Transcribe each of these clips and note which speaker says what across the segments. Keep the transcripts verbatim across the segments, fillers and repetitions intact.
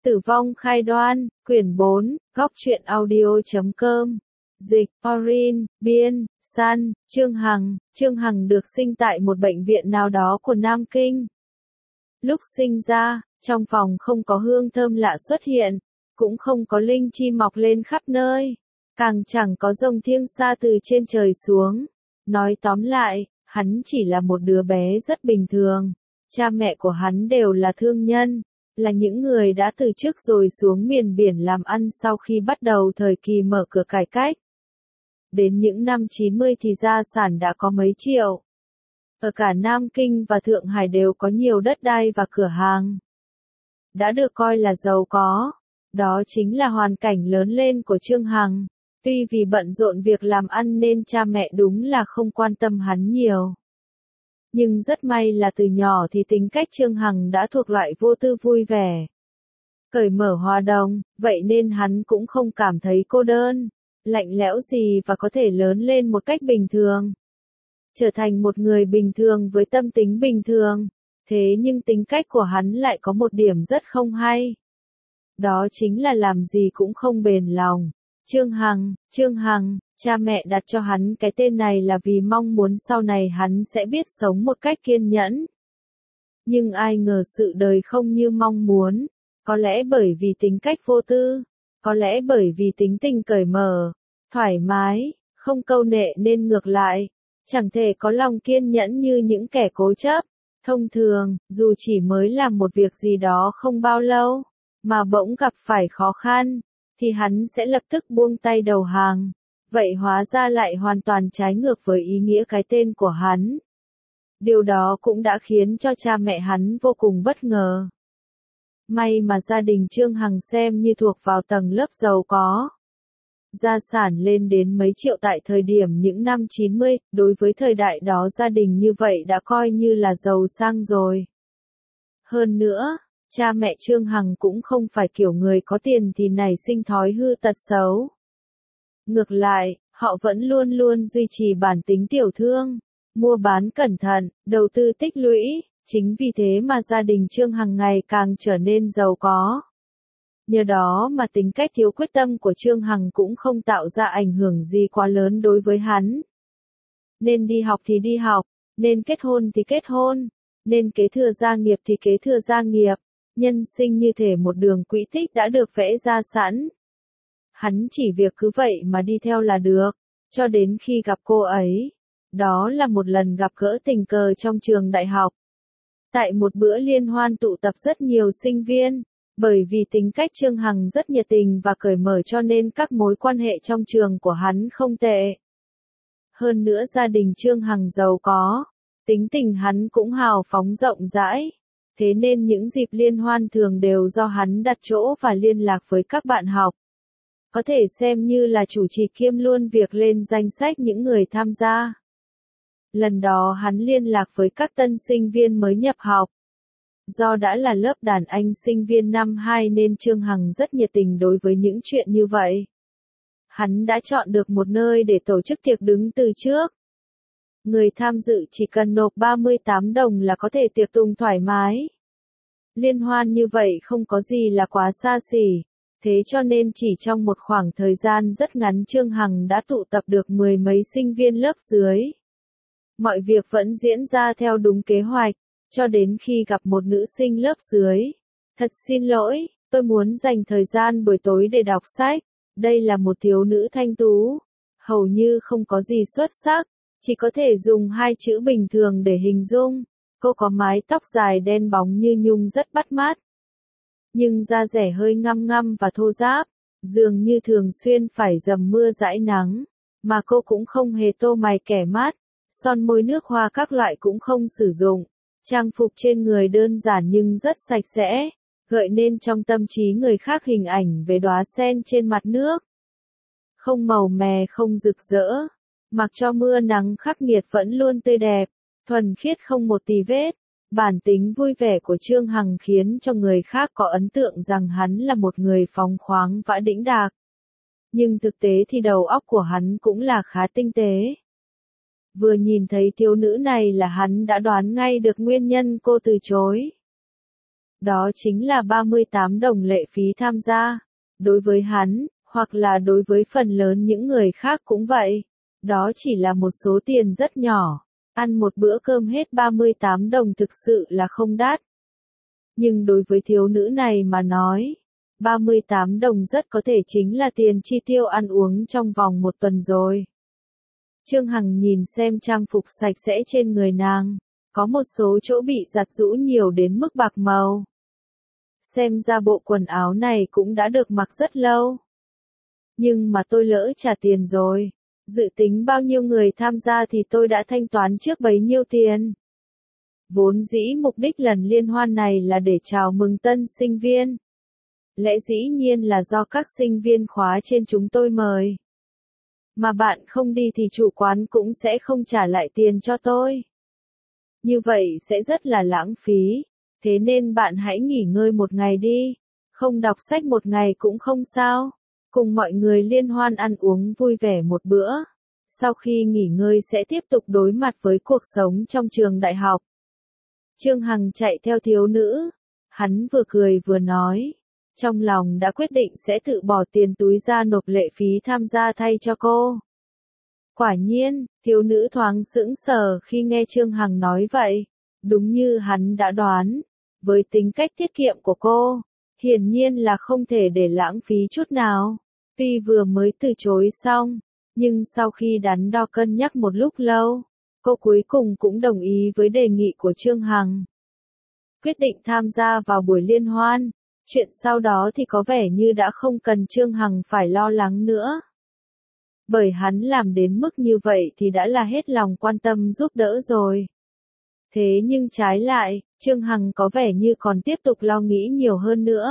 Speaker 1: Tử vong khai đoan, quyển bốn, góc truyện audio chấm com. Dịch, Orin, biên, San, Trương Hằng. Trương Hằng được sinh tại một bệnh viện nào đó của Nam Kinh. Lúc sinh ra, trong phòng không có hương thơm lạ xuất hiện, cũng không có linh chi mọc lên khắp nơi, càng chẳng có rồng thiêng xa từ trên trời xuống. Nói tóm lại, hắn chỉ là một đứa bé rất bình thường. Cha mẹ của hắn đều là thương nhân, là những người đã từ chức rồi xuống miền biển làm ăn sau khi bắt đầu thời kỳ mở cửa cải cách. Đến những năm chín mươi thì gia sản đã có mấy triệu. Ở cả Nam Kinh và Thượng Hải đều có nhiều đất đai và cửa hàng. Đã được coi là giàu có. Đó chính là hoàn cảnh lớn lên của Trương Hằng. Tuy vì bận rộn việc làm ăn nên cha mẹ đúng là không quan tâm hắn nhiều. Nhưng rất may là từ nhỏ thì tính cách Trương Hằng đã thuộc loại vô tư vui vẻ, cởi mở hòa đồng, vậy nên hắn cũng không cảm thấy cô đơn, lạnh lẽo gì và có thể lớn lên một cách bình thường. Trở thành một người bình thường với tâm tính bình thường. Thế nhưng tính cách của hắn lại có một điểm rất không hay. Đó chính là làm gì cũng không bền lòng. Trương Hằng, Trương Hằng, cha mẹ đặt cho hắn cái tên này là vì mong muốn sau này hắn sẽ biết sống một cách kiên nhẫn. Nhưng ai ngờ sự đời không như mong muốn, có lẽ bởi vì tính cách vô tư, có lẽ bởi vì tính tình cởi mở, thoải mái, không câu nệ nên ngược lại, chẳng thể có lòng kiên nhẫn như những kẻ cố chấp. Thông thường, dù chỉ mới làm một việc gì đó không bao lâu, mà bỗng gặp phải khó khăn, thì hắn sẽ lập tức buông tay đầu hàng. Vậy hóa ra lại hoàn toàn trái ngược với ý nghĩa cái tên của hắn. Điều đó cũng đã khiến cho cha mẹ hắn vô cùng bất ngờ. May mà gia đình Trương Hằng xem như thuộc vào tầng lớp giàu có. Gia sản lên đến mấy triệu tại thời điểm những năm chín mươi, đối với thời đại đó gia đình như vậy đã coi như là giàu sang rồi. Hơn nữa, cha mẹ Trương Hằng cũng không phải kiểu người có tiền thì nảy sinh thói hư tật xấu. Ngược lại, họ vẫn luôn luôn duy trì bản tính tiểu thương, mua bán cẩn thận, đầu tư tích lũy, chính vì thế mà gia đình Trương Hằng ngày càng trở nên giàu có. Nhờ đó mà tính cách thiếu quyết tâm của Trương Hằng cũng không tạo ra ảnh hưởng gì quá lớn đối với hắn. Nên đi học thì đi học, nên kết hôn thì kết hôn, nên kế thừa gia nghiệp thì kế thừa gia nghiệp, nhân sinh như thể một đường quỹ tích đã được vẽ ra sẵn. Hắn chỉ việc cứ vậy mà đi theo là được, cho đến khi gặp cô ấy. Đó là một lần gặp gỡ tình cờ trong trường đại học. Tại một bữa liên hoan tụ tập rất nhiều sinh viên, bởi vì tính cách Trương Hằng rất nhiệt tình và cởi mở cho nên các mối quan hệ trong trường của hắn không tệ. Hơn nữa gia đình Trương Hằng giàu có, tính tình hắn cũng hào phóng rộng rãi. Thế nên những dịp liên hoan thường đều do hắn đặt chỗ và liên lạc với các bạn học. Có thể xem như là chủ trì kiêm luôn việc lên danh sách những người tham gia. Lần đó hắn liên lạc với các tân sinh viên mới nhập học. Do đã là lớp đàn anh sinh viên năm hai nên Trương Hằng rất nhiệt tình đối với những chuyện như vậy. Hắn đã chọn được một nơi để tổ chức tiệc đứng từ trước. Người tham dự chỉ cần nộp ba mươi tám đồng là có thể tiệc tùng thoải mái. Liên hoan như vậy không có gì là quá xa xỉ. Thế cho nên chỉ trong một khoảng thời gian rất ngắn Trương Hằng đã tụ tập được mười mấy sinh viên lớp dưới. Mọi việc vẫn diễn ra theo đúng kế hoạch, cho đến khi gặp một nữ sinh lớp dưới. Thật xin lỗi, tôi muốn dành thời gian buổi tối để đọc sách. Đây là một thiếu nữ thanh tú, hầu như không có gì xuất sắc, chỉ có thể dùng hai chữ bình thường để hình dung. Cô có mái tóc dài đen bóng như nhung rất bắt mắt. Nhưng da dẻ hơi ngăm ngăm và thô ráp, dường như thường xuyên phải dầm mưa dãi nắng, mà cô cũng không hề tô mày kẻ mắt, son môi nước hoa các loại cũng không sử dụng, trang phục trên người đơn giản nhưng rất sạch sẽ, gợi nên trong tâm trí người khác hình ảnh về đóa sen trên mặt nước. Không màu mè không rực rỡ, mặc cho mưa nắng khắc nghiệt vẫn luôn tươi đẹp, thuần khiết không một tì vết. Bản tính vui vẻ của Trương Hằng khiến cho người khác có ấn tượng rằng hắn là một người phóng khoáng và đĩnh đạc. Nhưng thực tế thì đầu óc của hắn cũng là khá tinh tế. Vừa nhìn thấy thiếu nữ này là hắn đã đoán ngay được nguyên nhân cô từ chối. Đó chính là ba mươi tám đồng lệ phí tham gia. Đối với hắn, hoặc là đối với phần lớn những người khác cũng vậy. Đó chỉ là một số tiền rất nhỏ. Ăn một bữa cơm hết ba mươi tám đồng thực sự là không đắt. Nhưng đối với thiếu nữ này mà nói, ba mươi tám đồng rất có thể chính là tiền chi tiêu ăn uống trong vòng một tuần rồi. Trương Hằng nhìn xem trang phục sạch sẽ trên người nàng, có một số chỗ bị giặt giũ nhiều đến mức bạc màu. Xem ra bộ quần áo này cũng đã được mặc rất lâu. Nhưng mà tôi lỡ trả tiền rồi. Dự tính bao nhiêu người tham gia thì tôi đã thanh toán trước bấy nhiêu tiền. Vốn dĩ mục đích lần liên hoan này là để chào mừng tân sinh viên. Lẽ dĩ nhiên là do các sinh viên khóa trên chúng tôi mời. Mà bạn không đi thì chủ quán cũng sẽ không trả lại tiền cho tôi. Như vậy sẽ rất là lãng phí. Thế nên bạn hãy nghỉ ngơi một ngày đi. Không đọc sách một ngày cũng không sao. Cùng mọi người liên hoan ăn uống vui vẻ một bữa. Sau khi nghỉ ngơi sẽ tiếp tục đối mặt với cuộc sống trong trường đại học. Trương Hằng chạy theo thiếu nữ. Hắn vừa cười vừa nói. Trong lòng đã quyết định sẽ tự bỏ tiền túi ra nộp lệ phí tham gia thay cho cô. Quả nhiên, thiếu nữ thoáng sững sờ khi nghe Trương Hằng nói vậy. Đúng như hắn đã đoán. Với tính cách tiết kiệm của cô, hiển nhiên là không thể để lãng phí chút nào. Tuy vừa mới từ chối xong, nhưng sau khi đắn đo cân nhắc một lúc lâu, cô cuối cùng cũng đồng ý với đề nghị của Trương Hằng. Quyết định tham gia vào buổi liên hoan, chuyện sau đó thì có vẻ như đã không cần Trương Hằng phải lo lắng nữa. Bởi hắn làm đến mức như vậy thì đã là hết lòng quan tâm giúp đỡ rồi. Thế nhưng trái lại, Trương Hằng có vẻ như còn tiếp tục lo nghĩ nhiều hơn nữa.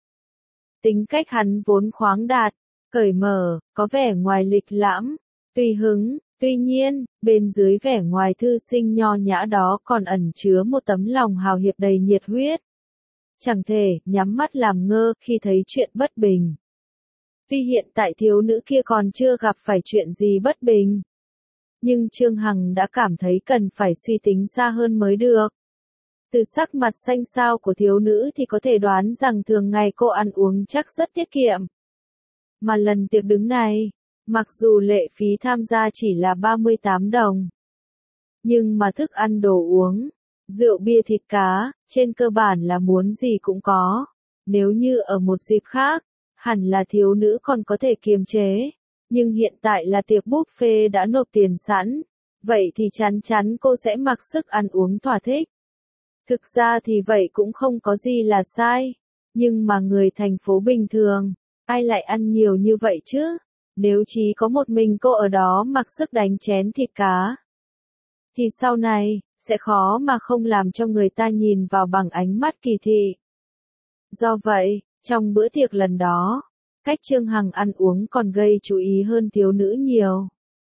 Speaker 1: Tính cách hắn vốn khoáng đạt, cởi mở, có vẻ ngoài lịch lãm, tùy hứng, tuy nhiên, bên dưới vẻ ngoài thư sinh nho nhã đó còn ẩn chứa một tấm lòng hào hiệp đầy nhiệt huyết. Chẳng thể nhắm mắt làm ngơ khi thấy chuyện bất bình. Tuy hiện tại thiếu nữ kia còn chưa gặp phải chuyện gì bất bình, nhưng Trương Hằng đã cảm thấy cần phải suy tính xa hơn mới được. Từ sắc mặt xanh xao của thiếu nữ thì có thể đoán rằng thường ngày cô ăn uống chắc rất tiết kiệm. Mà lần tiệc đứng này, mặc dù lệ phí tham gia chỉ là ba mươi tám đồng, nhưng mà thức ăn đồ uống, rượu bia thịt cá, trên cơ bản là muốn gì cũng có. Nếu như ở một dịp khác, hẳn là thiếu nữ còn có thể kiềm chế. Nhưng hiện tại là tiệc buffet đã nộp tiền sẵn, vậy thì chắn chắn cô sẽ mặc sức ăn uống thỏa thích. Thực ra thì vậy cũng không có gì là sai, nhưng mà người thành phố bình thường, ai lại ăn nhiều như vậy chứ? Nếu chỉ có một mình cô ở đó mặc sức đánh chén thịt cá, thì sau này, sẽ khó mà không làm cho người ta nhìn vào bằng ánh mắt kỳ thị. Do vậy, trong bữa tiệc lần đó, cách Trương Hằng ăn uống còn gây chú ý hơn thiếu nữ nhiều.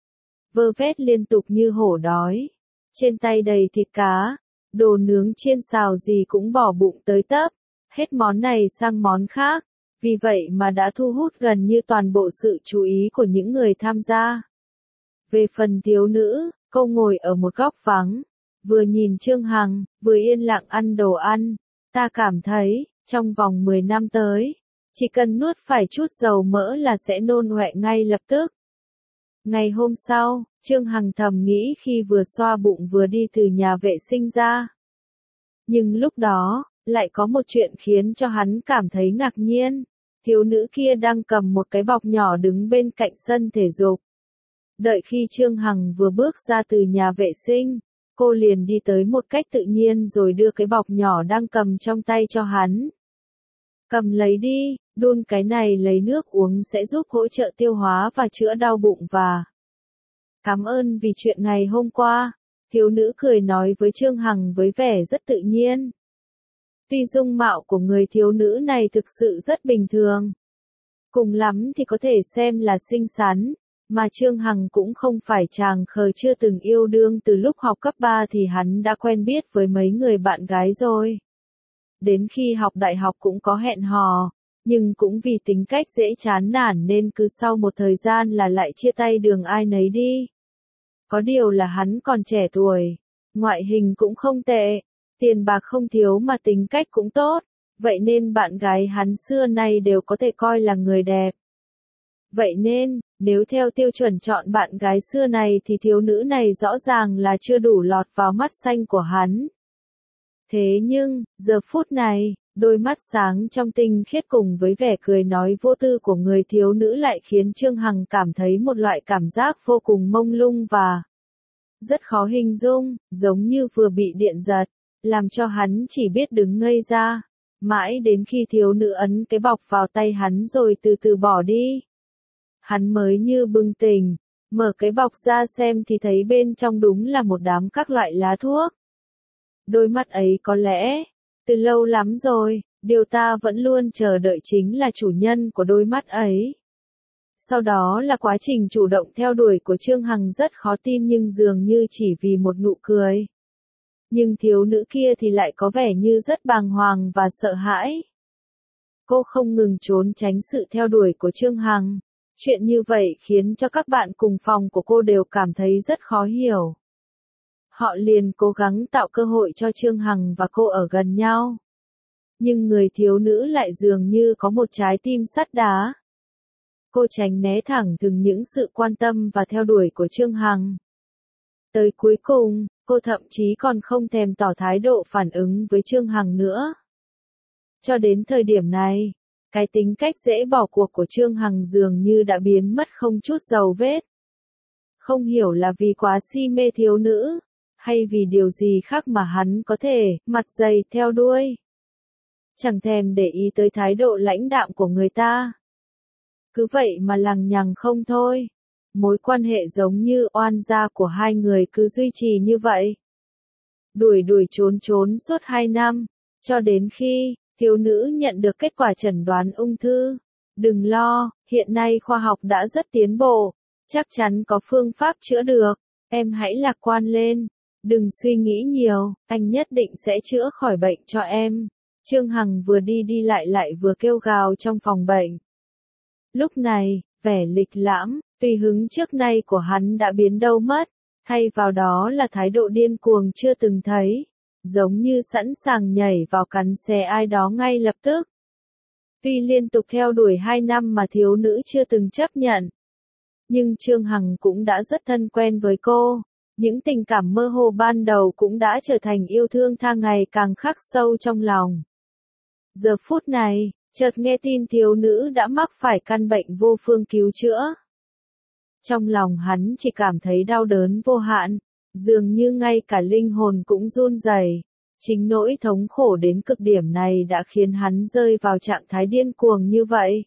Speaker 1: Vơ vét liên tục như hổ đói. Trên tay đầy thịt cá, đồ nướng chiên xào gì cũng bỏ bụng tới tấp. Hết món này sang món khác. Vì vậy mà đã thu hút gần như toàn bộ sự chú ý của những người tham gia. Về phần thiếu nữ, cô ngồi ở một góc vắng. Vừa nhìn Trương Hằng, vừa yên lặng ăn đồ ăn. Ta cảm thấy, trong vòng mười năm tới, chỉ cần nuốt phải chút dầu mỡ là sẽ nôn ọe ngay lập tức. Ngày hôm sau, Trương Hằng thầm nghĩ khi vừa xoa bụng vừa đi từ nhà vệ sinh ra. Nhưng lúc đó, lại có một chuyện khiến cho hắn cảm thấy ngạc nhiên. Thiếu nữ kia đang cầm một cái bọc nhỏ đứng bên cạnh sân thể dục. Đợi khi Trương Hằng vừa bước ra từ nhà vệ sinh, cô liền đi tới một cách tự nhiên rồi đưa cái bọc nhỏ đang cầm trong tay cho hắn. Cầm lấy đi, đun cái này lấy nước uống sẽ giúp hỗ trợ tiêu hóa và chữa đau bụng và... Cảm ơn vì chuyện ngày hôm qua, thiếu nữ cười nói với Trương Hằng với vẻ rất tự nhiên. Tuy dung mạo của người thiếu nữ này thực sự rất bình thường. Cùng lắm thì có thể xem là xinh xắn, mà Trương Hằng cũng không phải chàng khờ chưa từng yêu đương từ lúc học cấp ba thì hắn đã quen biết với mấy người bạn gái rồi. Đến khi học đại học cũng có hẹn hò, nhưng cũng vì tính cách dễ chán nản nên cứ sau một thời gian là lại chia tay đường ai nấy đi. Có điều là hắn còn trẻ tuổi, ngoại hình cũng không tệ, tiền bạc không thiếu mà tính cách cũng tốt, Vậy nên bạn gái hắn xưa nay đều có thể coi là người đẹp. Vậy nên, nếu theo tiêu chuẩn chọn bạn gái xưa này thì thiếu nữ này rõ ràng là chưa đủ lọt vào mắt xanh của hắn. Thế nhưng, giờ phút này, đôi mắt sáng trong tinh khiết cùng với vẻ cười nói vô tư của người thiếu nữ lại khiến Trương Hằng cảm thấy một loại cảm giác vô cùng mông lung và rất khó hình dung, giống như vừa bị điện giật, làm cho hắn chỉ biết đứng ngây ra, mãi đến khi thiếu nữ ấn cái bọc vào tay hắn rồi từ từ bỏ đi. Hắn mới như bừng tỉnh, mở cái bọc ra xem thì thấy bên trong đúng là một đám các loại lá thuốc. Đôi mắt ấy có lẽ, từ lâu lắm rồi, điều ta vẫn luôn chờ đợi chính là chủ nhân của đôi mắt ấy. Sau đó là quá trình chủ động theo đuổi của Trương Hằng rất khó tin nhưng dường như chỉ vì một nụ cười. Nhưng thiếu nữ kia thì lại có vẻ như rất bàng hoàng và sợ hãi. Cô không ngừng trốn tránh sự theo đuổi của Trương Hằng. Chuyện như vậy khiến cho các bạn cùng phòng của cô đều cảm thấy rất khó hiểu. Họ liền cố gắng tạo cơ hội cho Trương Hằng và cô ở gần nhau. Nhưng người thiếu nữ lại dường như có một trái tim sắt đá. Cô tránh né thẳng thừng những sự quan tâm và theo đuổi của Trương Hằng. Tới cuối cùng, cô thậm chí còn không thèm tỏ thái độ phản ứng với Trương Hằng nữa. Cho đến thời điểm này, cái tính cách dễ bỏ cuộc của Trương Hằng dường như đã biến mất không chút dấu vết. Không hiểu là vì quá si mê thiếu nữ, hay vì điều gì khác mà hắn có thể mặt dày theo đuôi. Chẳng thèm để ý tới thái độ lãnh đạm của người ta. Cứ vậy mà lằng nhằng không thôi. Mối quan hệ giống như oan gia của hai người cứ duy trì như vậy. Đuổi đuổi trốn trốn suốt hai năm, cho đến khi thiếu nữ nhận được kết quả chẩn đoán ung thư. Đừng lo, hiện nay khoa học đã rất tiến bộ, chắc chắn có phương pháp chữa được, em hãy lạc quan lên, đừng suy nghĩ nhiều, anh nhất định sẽ chữa khỏi bệnh cho em. Trương Hằng vừa đi đi lại lại vừa kêu gào trong phòng bệnh. Lúc này, vẻ lịch lãm, tùy hứng trước nay của hắn đã biến đâu mất, thay vào đó là thái độ điên cuồng chưa từng thấy, giống như sẵn sàng nhảy vào cắn xé ai đó ngay lập tức. Tuy liên tục theo đuổi hai năm mà thiếu nữ chưa từng chấp nhận, nhưng Trương Hằng cũng đã rất thân quen với cô, những tình cảm mơ hồ ban đầu cũng đã trở thành yêu thương tha ngày càng khắc sâu trong lòng. Giờ phút này, chợt nghe tin thiếu nữ đã mắc phải căn bệnh vô phương cứu chữa. Trong lòng hắn chỉ cảm thấy đau đớn vô hạn, dường như ngay cả linh hồn cũng run rẩy. Chính nỗi thống khổ đến cực điểm này đã khiến hắn rơi vào trạng thái điên cuồng như vậy.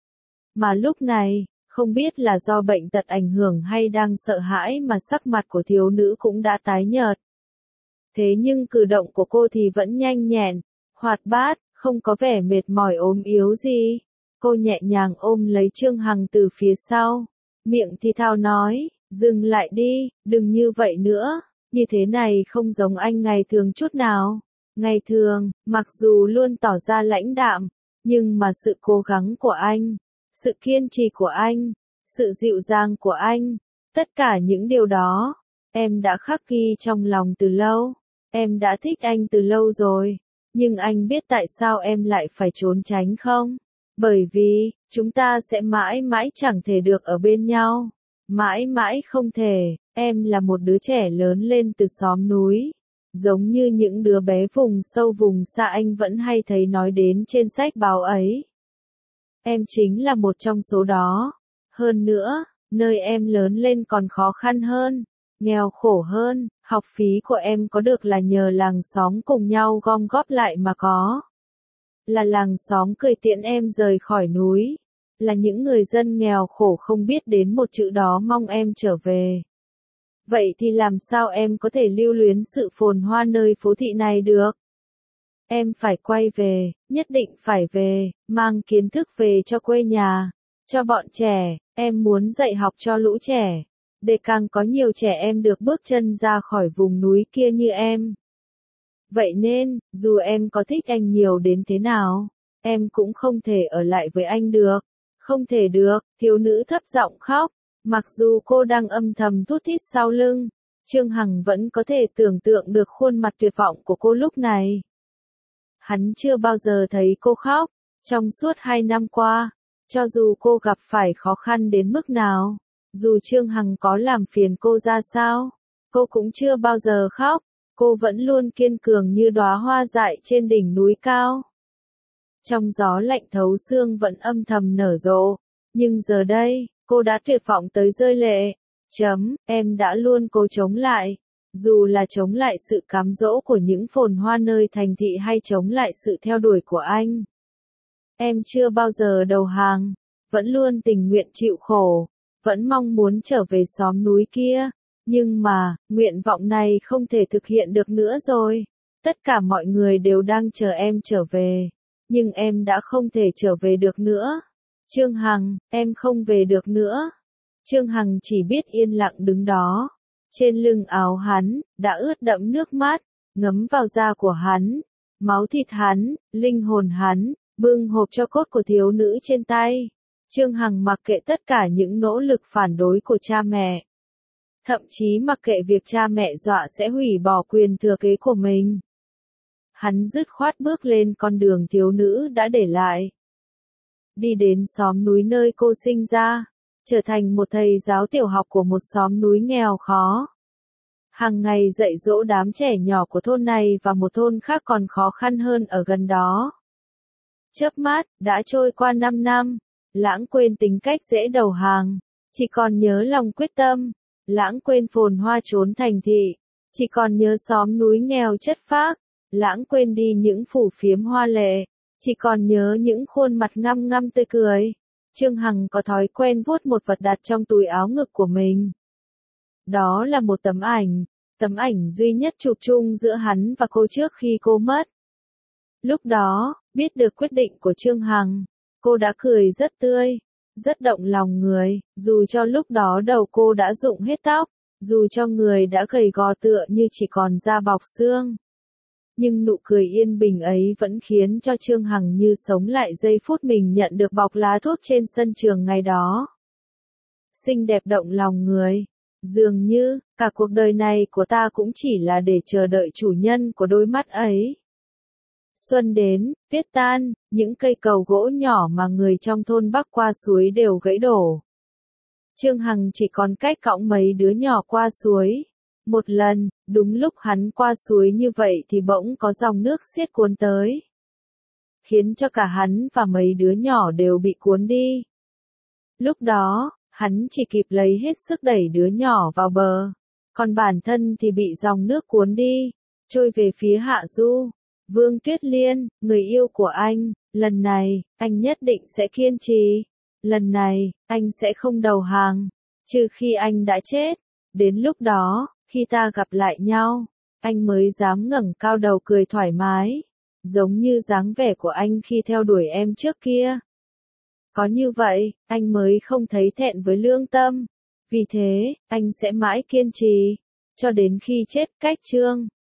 Speaker 1: Mà lúc này, không biết là do bệnh tật ảnh hưởng hay đang sợ hãi mà sắc mặt của thiếu nữ cũng đã tái nhợt. Thế nhưng cử động của cô thì vẫn nhanh nhẹn, hoạt bát, không có vẻ mệt mỏi ốm yếu gì. Cô nhẹ nhàng ôm lấy Trương Hằng từ phía sau, miệng thì thào nói, dừng lại đi, đừng như vậy nữa, như thế này không giống anh ngày thường chút nào. Ngày thường, mặc dù luôn tỏ ra lãnh đạm, nhưng mà sự cố gắng của anh, sự kiên trì của anh, sự dịu dàng của anh, tất cả những điều đó, em đã khắc ghi trong lòng từ lâu, em đã thích anh từ lâu rồi. Nhưng anh biết tại sao em lại phải trốn tránh không? Bởi vì, chúng ta sẽ mãi mãi chẳng thể được ở bên nhau. Mãi mãi không thể, em là một đứa trẻ lớn lên từ xóm núi. Giống như những đứa bé vùng sâu vùng xa anh vẫn hay thấy nói đến trên sách báo ấy. Em chính là một trong số đó. Hơn nữa, nơi em lớn lên còn khó khăn hơn, nghèo khổ hơn, học phí của em có được là nhờ làng xóm cùng nhau gom góp lại mà có. Là làng xóm cười tiễn em rời khỏi núi, là những người dân nghèo khổ không biết đến một chữ đó mong em trở về. Vậy thì làm sao em có thể lưu luyến sự phồn hoa nơi phố thị này được? Em phải quay về, nhất định phải về, mang kiến thức về cho quê nhà, cho bọn trẻ, em muốn dạy học cho lũ trẻ, để càng có nhiều trẻ em được bước chân ra khỏi vùng núi kia như em. Vậy nên, dù em có thích anh nhiều đến thế nào, em cũng không thể ở lại với anh được. Không thể được, thiếu nữ thấp giọng khóc, mặc dù cô đang âm thầm thút thít sau lưng, Trương Hằng vẫn có thể tưởng tượng được khuôn mặt tuyệt vọng của cô lúc này. Hắn chưa bao giờ thấy cô khóc. Trong suốt hai năm qua, cho dù cô gặp phải khó khăn đến mức nào, dù Trương Hằng có làm phiền cô ra sao, cô cũng chưa bao giờ khóc. Cô vẫn luôn kiên cường như đóa hoa dại trên đỉnh núi cao. Trong gió lạnh thấu xương vẫn âm thầm nở rộ. Nhưng giờ đây, cô đã tuyệt vọng tới rơi lệ. Chấm, em đã luôn cố chống lại. Dù là chống lại sự cám dỗ của những phồn hoa nơi thành thị hay chống lại sự theo đuổi của anh. Em chưa bao giờ đầu hàng, vẫn luôn tình nguyện chịu khổ, vẫn mong muốn trở về xóm núi kia. Nhưng mà, nguyện vọng này không thể thực hiện được nữa rồi. Tất cả mọi người đều đang chờ em trở về. Nhưng em đã không thể trở về được nữa. Trương Hằng, em không về được nữa. Trương Hằng chỉ biết yên lặng đứng đó. Trên lưng áo hắn, đã ướt đẫm nước mắt, ngấm vào da của hắn, máu thịt hắn, linh hồn hắn, bưng hộp cho cốt của thiếu nữ trên tay. Trương Hằng mặc kệ tất cả những nỗ lực phản đối của cha mẹ. Thậm chí mặc kệ việc cha mẹ dọa sẽ hủy bỏ quyền thừa kế của mình. Hắn dứt khoát bước lên con đường thiếu nữ đã để lại. Đi đến xóm núi nơi cô sinh ra, trở thành một thầy giáo tiểu học của một xóm núi nghèo khó. Hàng ngày dạy dỗ đám trẻ nhỏ của thôn này và một thôn khác còn khó khăn hơn ở gần đó. Chớp mắt, đã trôi qua năm năm, lãng quên tính cách dễ đầu hàng, chỉ còn nhớ lòng quyết tâm. Lãng quên phồn hoa trốn thành thị, chỉ còn nhớ xóm núi nghèo chất phác. Lãng quên đi những phủ phiếm hoa lệ, chỉ còn nhớ những khuôn mặt ngăm ngăm tươi cười. Trương Hằng có thói quen vuốt một vật đặt trong túi áo ngực của mình. Đó là một tấm ảnh, tấm ảnh duy nhất chụp chung giữa hắn và cô trước khi cô mất. Lúc đó, biết được quyết định của Trương Hằng, cô đã cười rất tươi, rất động lòng người, dù cho lúc đó đầu cô đã rụng hết tóc, dù cho người đã gầy gò tựa như chỉ còn da bọc xương. Nhưng nụ cười yên bình ấy vẫn khiến cho Trương Hằng như sống lại giây phút mình nhận được bọc lá thuốc trên sân trường ngày đó. Xinh đẹp động lòng người. Dường như, cả cuộc đời này của ta cũng chỉ là để chờ đợi chủ nhân của đôi mắt ấy. Xuân đến, tuyết tan, những cây cầu gỗ nhỏ mà người trong thôn bắc qua suối đều gãy đổ. Trương Hằng chỉ còn cách cõng mấy đứa nhỏ qua suối. Một lần, đúng lúc hắn qua suối như vậy thì bỗng có dòng nước xiết cuốn tới. Khiến cho cả hắn và mấy đứa nhỏ đều bị cuốn đi. Lúc đó, hắn chỉ kịp lấy hết sức đẩy đứa nhỏ vào bờ. Còn bản thân thì bị dòng nước cuốn đi, trôi về phía hạ du. Vương Tuyết Liên, người yêu của anh, lần này, anh nhất định sẽ kiên trì. Lần này, anh sẽ không đầu hàng, trừ khi anh đã chết. Đến lúc đó, khi ta gặp lại nhau, anh mới dám ngẩng cao đầu cười thoải mái, giống như dáng vẻ của anh khi theo đuổi em trước kia. Có như vậy, anh mới không thấy thẹn với lương tâm. Vì thế, anh sẽ mãi kiên trì, cho đến khi chết. Cách chương